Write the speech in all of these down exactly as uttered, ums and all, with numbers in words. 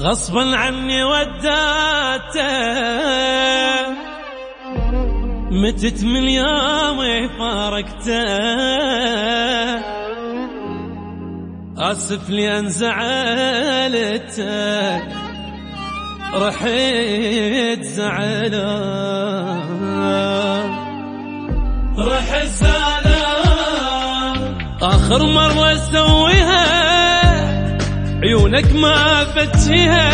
غصبا عني وداته، متت من يومي فارقته، آسف لأن زعلتك، رحت زعله، رح السلام. آخر مرة اسويها عيونك ما فتشيها،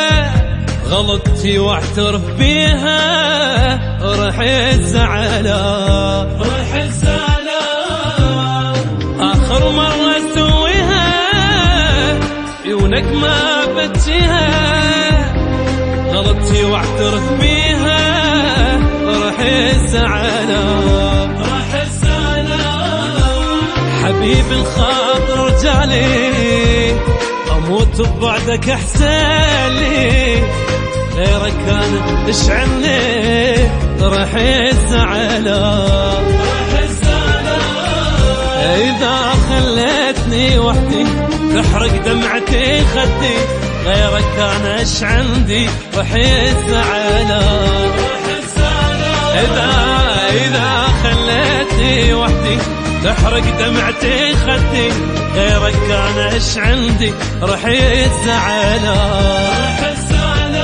غلطتي واعترف بيها، رح الزعله، رح السلام. آخر مرة اسويها عيونك ما فتشيها، غلطتي واعترف بيها، رح الزعله، رح السلام. حبيب الخاطر رجالي، اموت ببعدك احسن لي، غيرك كان اشعلني، رح الزعله، رح الزعله. اذا خليتني وحدي تحرق دمعتي خدي، غيرك كان اش عندي، رح الزعله، رح الزعله. اذا اذا خليتني وحدي تحرق دمعتي خدي، غيرك كان اش عندي، رح الزعله، رح الزعله.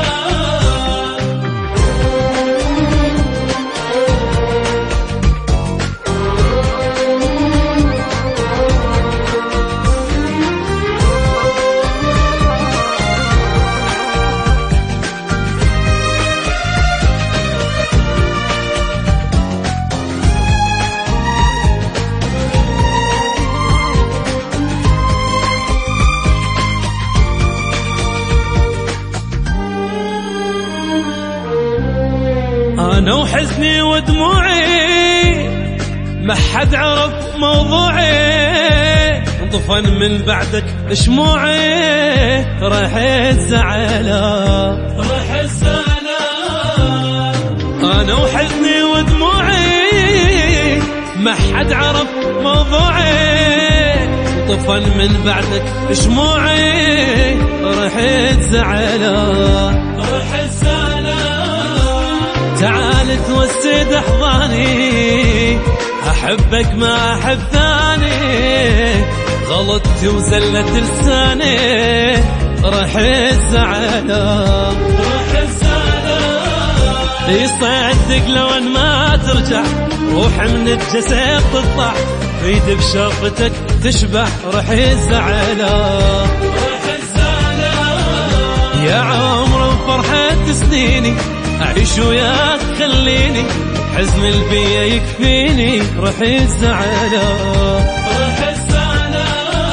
أنا وحزني ودموعي ما حد عرف موضوعي، طفن من بعدك شموعي، رح الزعله، رح السلام. أنا وحزني ودموعي ما حد عرف موضوعي، طفن من بعدك شموعي، رح الزعله، رح السلام. تعال توسد احضاني، احبك ما احب ثاني، غلطتي وزلت لساني، رح الزعله، رح الزعله. يصدق لو ان ما ترجع، روح من الجسد تطلع، ريد بشرطك تشبع، رح الزعله، رح الزعله. يا عمر وفرحة سنيني أعيش وياك خليني، حزن البيا يكفيني، رح الزعله، رح الزعله.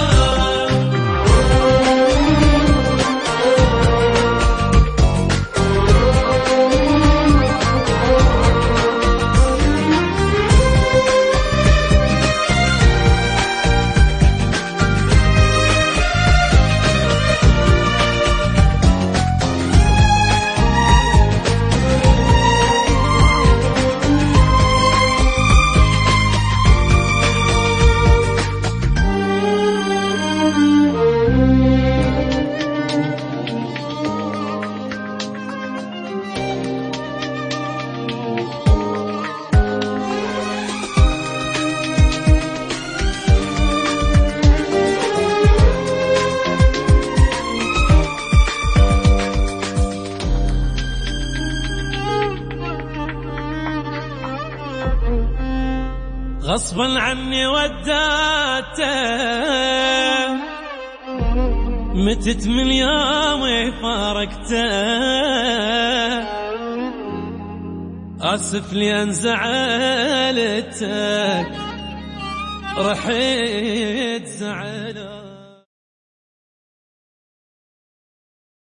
غصبا عني وداته، متت من يومي فارقته، آسف لأن زعلتك، رحت زعله.